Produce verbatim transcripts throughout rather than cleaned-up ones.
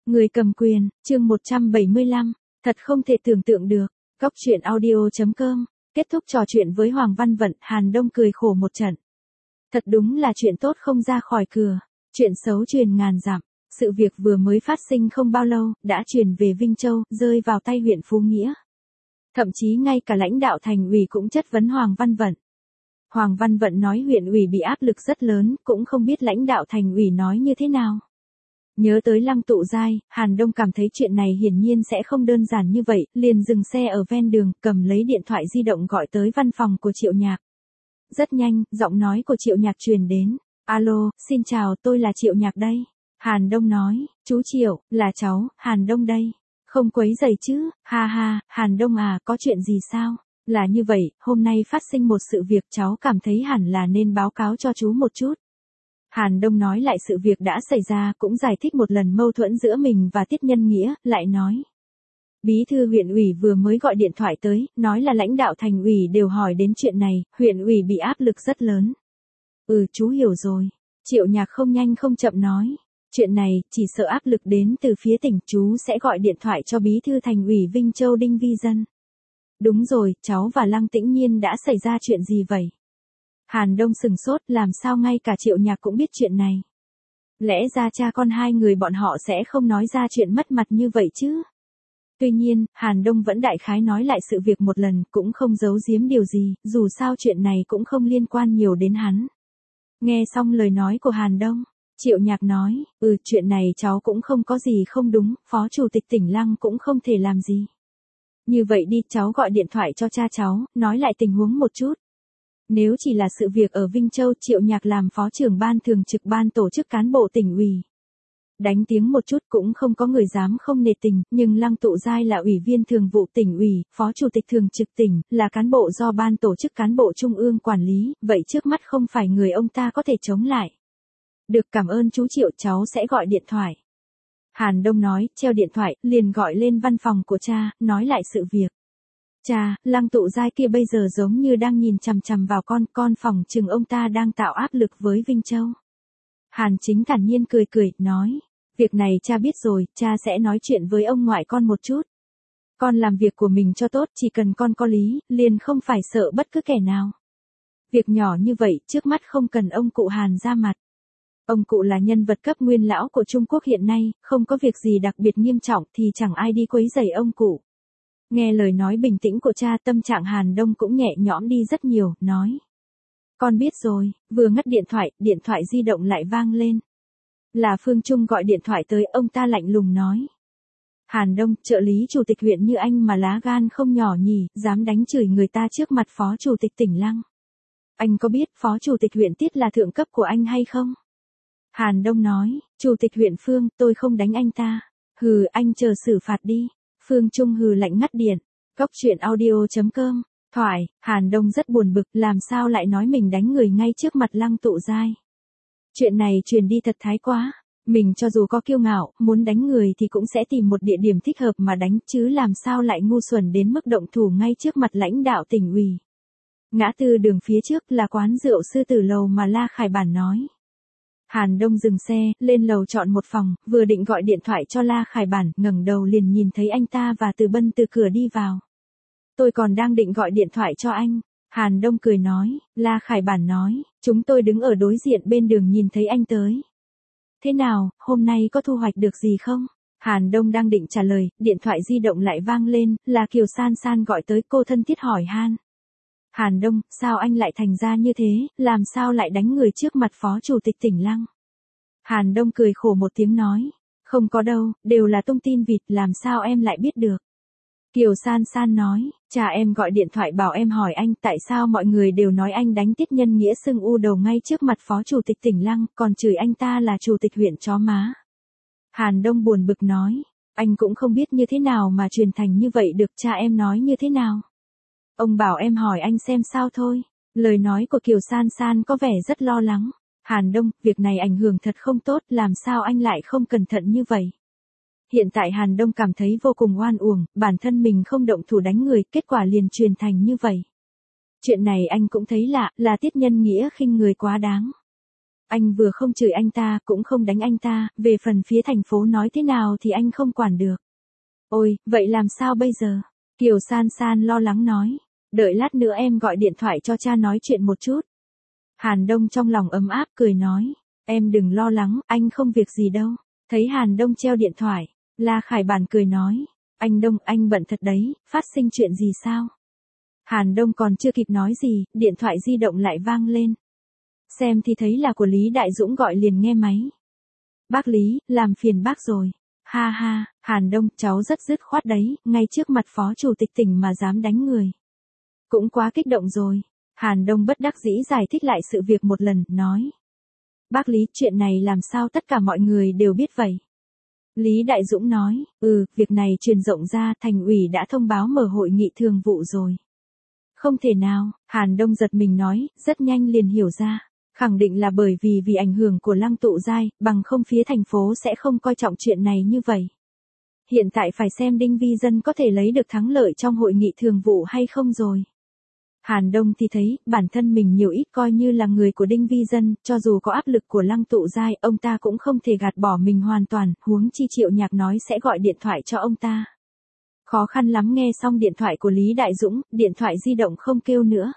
Người cầm quyền, chương một trăm bảy mươi lăm, thật không thể tưởng tượng được. Góc truyện audio chấm com, kết thúc trò chuyện với Hoàng Văn Vận, Hàn Đông cười khổ một trận. Thật đúng là chuyện tốt không ra khỏi cửa, chuyện xấu truyền ngàn dặm. Sự việc vừa mới phát sinh không bao lâu, đã truyền về Vinh Châu, rơi vào tay huyện Phú Nghĩa. Thậm chí ngay cả lãnh đạo thành ủy cũng chất vấn Hoàng Văn Vận. Hoàng Văn Vận nói huyện ủy bị áp lực rất lớn, cũng không biết lãnh đạo thành ủy nói như thế nào. Nhớ tới Lăng Tụ Giai, Hàn Đông cảm thấy chuyện này hiển nhiên sẽ không đơn giản như vậy, liền dừng xe ở ven đường, cầm lấy điện thoại di động gọi tới văn phòng của Triệu Nhạc. Rất nhanh, giọng nói của Triệu Nhạc truyền đến. Alo, xin chào, tôi là Triệu Nhạc đây. Hàn Đông nói, chú Triệu, là cháu, Hàn Đông đây. Không quấy rầy chứ, ha ha, Hàn Đông à, có chuyện gì sao? Là như vậy, hôm nay phát sinh một sự việc cháu cảm thấy hẳn là nên báo cáo cho chú một chút. Hàn Đông nói lại sự việc đã xảy ra, cũng giải thích một lần mâu thuẫn giữa mình và Tiết Nhân Nghĩa, lại nói. Bí thư huyện ủy vừa mới gọi điện thoại tới, nói là lãnh đạo thành ủy đều hỏi đến chuyện này, huyện ủy bị áp lực rất lớn. Ừ, chú hiểu rồi. Triệu Nhạc không nhanh không chậm nói. Chuyện này, chỉ sợ áp lực đến từ phía tỉnh, chú sẽ gọi điện thoại cho bí thư thành ủy Vinh Châu Đinh Vi Dân. Đúng rồi, cháu và Lăng Tĩnh Nhiên đã xảy ra chuyện gì vậy? Hàn Đông sừng sốt, làm sao ngay cả Triệu Nhạc cũng biết chuyện này. Lẽ ra cha con hai người bọn họ sẽ không nói ra chuyện mất mặt như vậy chứ? Tuy nhiên, Hàn Đông vẫn đại khái nói lại sự việc một lần, cũng không giấu giếm điều gì, dù sao chuyện này cũng không liên quan nhiều đến hắn. Nghe xong lời nói của Hàn Đông, Triệu Nhạc nói, ừ, chuyện này cháu cũng không có gì không đúng, Phó Chủ tịch tỉnh Lăng cũng không thể làm gì. Như vậy đi, cháu gọi điện thoại cho cha cháu, nói lại tình huống một chút. Nếu chỉ là sự việc ở Vinh Châu, Triệu Nhạc làm phó trưởng ban thường trực ban tổ chức cán bộ tỉnh ủy. Đánh tiếng một chút cũng không có người dám không nể tình, nhưng Lăng Tụ Giai là ủy viên thường vụ tỉnh ủy, phó chủ tịch thường trực tỉnh, là cán bộ do ban tổ chức cán bộ trung ương quản lý, vậy trước mắt không phải người ông ta có thể chống lại. Được, cảm ơn chú Triệu, cháu sẽ gọi điện thoại. Hàn Đông nói, treo điện thoại, liền gọi lên văn phòng của cha, nói lại sự việc. Cha, Lăng Tụ Giai kia bây giờ giống như đang nhìn chằm chằm vào con, con phòng chừng ông ta đang tạo áp lực với Vinh Châu. Hàn Chính thản nhiên cười cười, nói, việc này cha biết rồi, cha sẽ nói chuyện với ông ngoại con một chút. Con làm việc của mình cho tốt, chỉ cần con có lý, liền không phải sợ bất cứ kẻ nào. Việc nhỏ như vậy, trước mắt không cần ông cụ Hàn ra mặt. Ông cụ là nhân vật cấp nguyên lão của Trung Quốc hiện nay, không có việc gì đặc biệt nghiêm trọng thì chẳng ai đi quấy rầy ông cụ. Nghe lời nói bình tĩnh của cha, tâm trạng Hàn Đông cũng nhẹ nhõm đi rất nhiều, nói. Con biết rồi, vừa ngắt điện thoại, điện thoại di động lại vang lên. Là Phương Trung gọi điện thoại tới, ông ta lạnh lùng nói. Hàn Đông, trợ lý chủ tịch huyện như anh mà lá gan không nhỏ nhỉ, dám đánh chửi người ta trước mặt phó chủ tịch tỉnh Lăng. Anh có biết phó chủ tịch huyện Tiết là thượng cấp của anh hay không? Hàn Đông nói, chủ tịch huyện Phương, tôi không đánh anh ta. Hừ, anh chờ xử phạt đi. Phương Trung hừ lạnh ngắt điện. Góc truyện audio chấm com. Thoại, Hàn Đông rất buồn bực, làm sao lại nói mình đánh người ngay trước mặt Lăng Tụ Giai. Chuyện này truyền đi thật thái quá. Mình cho dù có kiêu ngạo, muốn đánh người thì cũng sẽ tìm một địa điểm thích hợp mà đánh, chứ làm sao lại ngu xuẩn đến mức động thủ ngay trước mặt lãnh đạo tỉnh ủy. Ngã tư đường phía trước là quán rượu Sư Tử Lầu mà La Khải Bản nói. Hàn Đông dừng xe, lên lầu chọn một phòng, vừa định gọi điện thoại cho La Khải Bản, ngẩng đầu liền nhìn thấy anh ta và Từ Bân từ cửa đi vào. Tôi còn đang định gọi điện thoại cho anh. Hàn Đông cười nói, La Khải Bản nói, chúng tôi đứng ở đối diện bên đường nhìn thấy anh tới. Thế nào, hôm nay có thu hoạch được gì không? Hàn Đông đang định trả lời, điện thoại di động lại vang lên, là Kiều San San gọi tới, cô thân thiết hỏi han. Hàn Đông, sao anh lại thành ra như thế, làm sao lại đánh người trước mặt phó chủ tịch tỉnh Lăng? Hàn Đông cười khổ một tiếng nói, không có đâu, đều là tung tin vịt, làm sao em lại biết được? Kiều San San nói, cha em gọi điện thoại bảo em hỏi anh tại sao mọi người đều nói anh đánh Tiết Nhân Nghĩa sưng u đầu ngay trước mặt phó chủ tịch tỉnh Lăng, còn chửi anh ta là chủ tịch huyện chó má. Hàn Đông buồn bực nói, anh cũng không biết như thế nào mà truyền thành như vậy được, cha em nói như thế nào? Ông bảo em hỏi anh xem sao thôi. Lời nói của Kiều San San có vẻ rất lo lắng. Hàn Đông, việc này ảnh hưởng thật không tốt, làm sao anh lại không cẩn thận như vậy? Hiện tại Hàn Đông cảm thấy vô cùng oan uổng, bản thân mình không động thủ đánh người, kết quả liền truyền thành như vậy. Chuyện này anh cũng thấy lạ, là Tiết Nhân Nghĩa khinh người quá đáng. Anh vừa không chửi anh ta, cũng không đánh anh ta, về phần phía thành phố nói thế nào thì anh không quản được. Ôi, vậy làm sao bây giờ? Kiều San San lo lắng nói. Đợi lát nữa em gọi điện thoại cho cha nói chuyện một chút. Hàn Đông trong lòng ấm áp cười nói. Em đừng lo lắng, anh không việc gì đâu. Thấy Hàn Đông treo điện thoại, La Khải Bản cười nói. Anh Đông, anh bận thật đấy, phát sinh chuyện gì sao? Hàn Đông còn chưa kịp nói gì, điện thoại di động lại vang lên. Xem thì thấy là của Lý Đại Dũng gọi liền nghe máy. Bác Lý, làm phiền bác rồi. Ha ha, Hàn Đông, cháu rất dứt khoát đấy, ngay trước mặt phó chủ tịch tỉnh mà dám đánh người. Cũng quá kích động rồi. Hàn Đông bất đắc dĩ giải thích lại sự việc một lần, nói. Bác Lý, chuyện này làm sao tất cả mọi người đều biết vậy? Lý Đại Dũng nói, ừ, việc này truyền rộng ra, thành ủy đã thông báo mở hội nghị thường vụ rồi. Không thể nào, Hàn Đông giật mình nói, rất nhanh liền hiểu ra. Khẳng định là bởi vì vì ảnh hưởng của Lăng Tụ Giai, bằng không phía thành phố sẽ không coi trọng chuyện này như vậy. Hiện tại phải xem Đinh Vi Dân có thể lấy được thắng lợi trong hội nghị thường vụ hay không rồi. Hàn Đông thì thấy, bản thân mình nhiều ít coi như là người của Đinh Vi Dân, cho dù có áp lực của Lăng Tụ Giai, ông ta cũng không thể gạt bỏ mình hoàn toàn, huống chi Triệu Nhạc nói sẽ gọi điện thoại cho ông ta. Khó khăn lắm nghe xong điện thoại của Lý Đại Dũng, điện thoại di động không kêu nữa.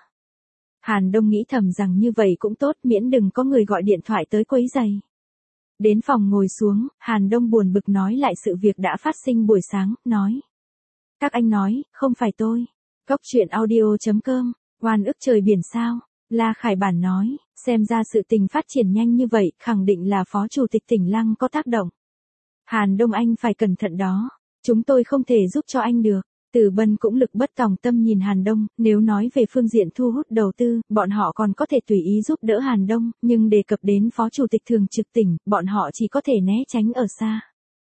Hàn Đông nghĩ thầm rằng như vậy cũng tốt, miễn đừng có người gọi điện thoại tới quấy rầy. Đến phòng ngồi xuống, Hàn Đông buồn bực nói lại sự việc đã phát sinh buổi sáng, nói. Các anh nói, không phải tôi. Cốc truyện audio chấm com, oan ức trời biển sao. La Khải Bản nói, xem ra sự tình phát triển nhanh như vậy, khẳng định là phó chủ tịch tỉnh Lăng có tác động. Hàn Đông anh phải cẩn thận đó. Chúng tôi không thể giúp cho anh được. Từ Bân cũng lực bất tòng tâm nhìn Hàn Đông, nếu nói về phương diện thu hút đầu tư, bọn họ còn có thể tùy ý giúp đỡ Hàn Đông, nhưng đề cập đến phó chủ tịch thường trực tỉnh, bọn họ chỉ có thể né tránh ở xa.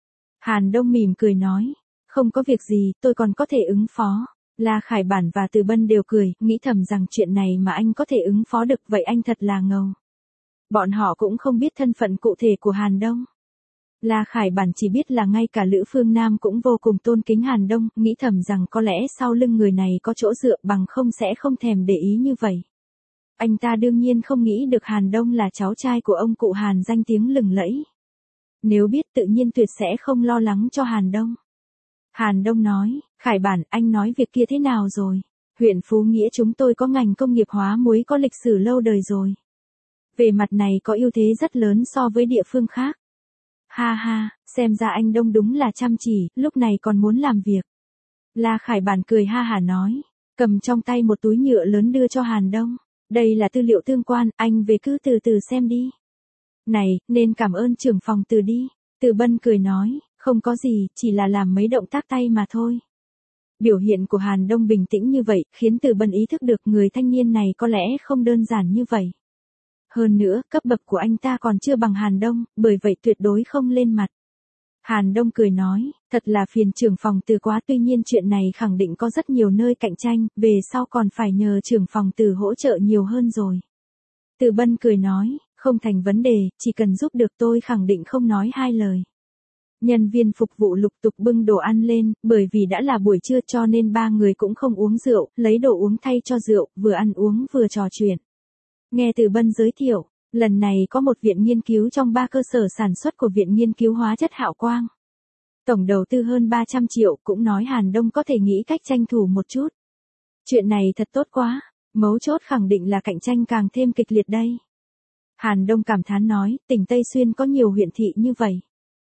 Hàn Đông mỉm cười nói, không có việc gì, tôi còn có thể ứng phó. La Khải Bản và Từ Bân đều cười, nghĩ thầm rằng chuyện này mà anh có thể ứng phó được, vậy anh thật là ngầu. Bọn họ cũng không biết thân phận cụ thể của Hàn Đông. La Khải Bản chỉ biết là ngay cả Lữ Phương Nam cũng vô cùng tôn kính Hàn Đông, nghĩ thầm rằng có lẽ sau lưng người này có chỗ dựa, bằng không sẽ không thèm để ý như vậy. Anh ta đương nhiên không nghĩ được Hàn Đông là cháu trai của ông cụ Hàn danh tiếng lừng lẫy. Nếu biết tự nhiên tuyệt sẽ không lo lắng cho Hàn Đông. Hàn Đông nói, Khải Bản, anh nói việc kia thế nào rồi? Huyện Phú Nghĩa chúng tôi có ngành công nghiệp hóa muối có lịch sử lâu đời rồi. Về mặt này có ưu thế rất lớn so với địa phương khác. Ha ha, xem ra anh Đông đúng là chăm chỉ, lúc này còn muốn làm việc. La Khải Bản cười ha hả nói, cầm trong tay một túi nhựa lớn đưa cho Hàn Đông. Đây là tư liệu tương quan, anh về cứ từ từ xem đi. Này, nên cảm ơn trưởng phòng Từ đi. Từ Bân cười nói, không có gì, chỉ là làm mấy động tác tay mà thôi. Biểu hiện của Hàn Đông bình tĩnh như vậy, khiến Từ Bân ý thức được người thanh niên này có lẽ không đơn giản như vậy. Hơn nữa, cấp bậc của anh ta còn chưa bằng Hàn Đông, bởi vậy tuyệt đối không lên mặt. Hàn Đông cười nói, thật là phiền trưởng phòng Từ quá, tuy nhiên chuyện này khẳng định có rất nhiều nơi cạnh tranh, về sau còn phải nhờ trưởng phòng Từ hỗ trợ nhiều hơn rồi. Từ Bân cười nói, không thành vấn đề, chỉ cần giúp được tôi khẳng định không nói hai lời. Nhân viên phục vụ lục tục bưng đồ ăn lên, bởi vì đã là buổi trưa cho nên ba người cũng không uống rượu, lấy đồ uống thay cho rượu, vừa ăn uống vừa trò chuyện. Nghe Từ Bân giới thiệu, lần này có một viện nghiên cứu trong ba cơ sở sản xuất của Viện Nghiên cứu Hóa chất Hạo Quang. Tổng đầu tư hơn ba trăm triệu, cũng nói Hàn Đông có thể nghĩ cách tranh thủ một chút. Chuyện này thật tốt quá, mấu chốt khẳng định là cạnh tranh càng thêm kịch liệt đây. Hàn Đông cảm thán nói, tỉnh Tây Xuyên có nhiều huyện thị như vậy.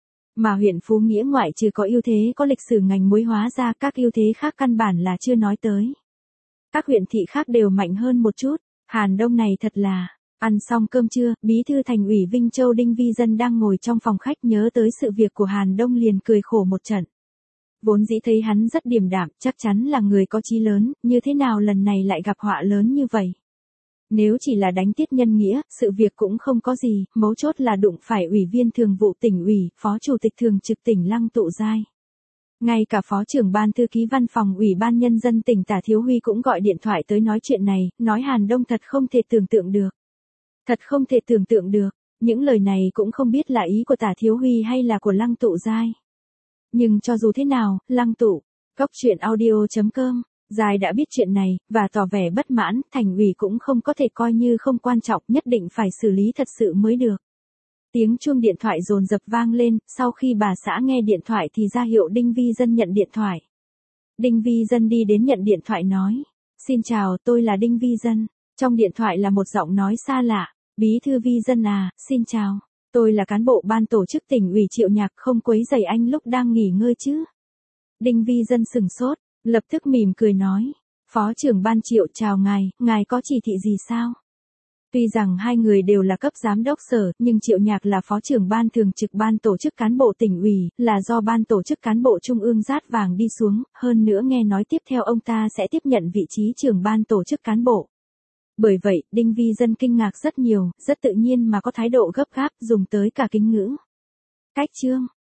Mà huyện Phú Nghĩa ngoại trừ có ưu thế có lịch sử ngành muối hóa ra, các ưu thế khác căn bản là chưa nói tới. Các huyện thị khác đều mạnh hơn một chút. Hàn Đông này thật là, ăn xong cơm trưa, bí thư thành ủy Vinh Châu Đinh Vi Dân đang ngồi trong phòng khách nhớ tới sự việc của Hàn Đông liền cười khổ một trận. Vốn dĩ thấy hắn rất điềm đạm, chắc chắn là người có chí lớn, như thế nào lần này lại gặp họa lớn như vậy. Nếu chỉ là đánh tiết nhân nghĩa, sự việc cũng không có gì, mấu chốt là đụng phải ủy viên thường vụ tỉnh ủy, phó chủ tịch thường trực tỉnh Lăng Tụ Giai. Ngay cả phó trưởng ban thư ký văn phòng Ủy ban Nhân dân tỉnh Tả Thiếu Huy cũng gọi điện thoại tới nói chuyện này, nói Hàn Đông thật không thể tưởng tượng được. Thật không thể tưởng tượng được, những lời này cũng không biết là ý của Tả Thiếu Huy hay là của Lăng Tụ Giai. Nhưng cho dù thế nào, Lăng Tụ, cốc truyện audio chấm com Giai đã biết chuyện này, và tỏ vẻ bất mãn, thành ủy cũng không có thể coi như không quan trọng, nhất định phải xử lý thật sự mới được. Tiếng chuông điện thoại dồn dập vang lên, sau khi bà xã nghe điện thoại thì ra hiệu Đinh Vi Dân nhận điện thoại. Đinh Vi Dân đi đến nhận điện thoại nói, xin chào, tôi là Đinh Vi Dân. Trong điện thoại là một giọng nói xa lạ, Bí thư Vi Dân à, xin chào, tôi là cán bộ ban tổ chức tỉnh ủy Triệu Nhạc, không quấy rầy anh lúc đang nghỉ ngơi chứ. Đinh Vi Dân sừng sốt, lập tức mỉm cười nói, Phó trưởng ban Triệu chào ngài, ngài có chỉ thị gì sao? Tuy rằng hai người đều là cấp giám đốc sở, nhưng Triệu Nhạc là phó trưởng ban thường trực ban tổ chức cán bộ tỉnh ủy, là do ban tổ chức cán bộ trung ương dát vàng đi xuống, hơn nữa nghe nói tiếp theo ông ta sẽ tiếp nhận vị trí trưởng ban tổ chức cán bộ. Bởi vậy, Đinh Vi Dân kinh ngạc rất nhiều, rất tự nhiên mà có thái độ gấp gáp, dùng tới cả kính ngữ. Cách chương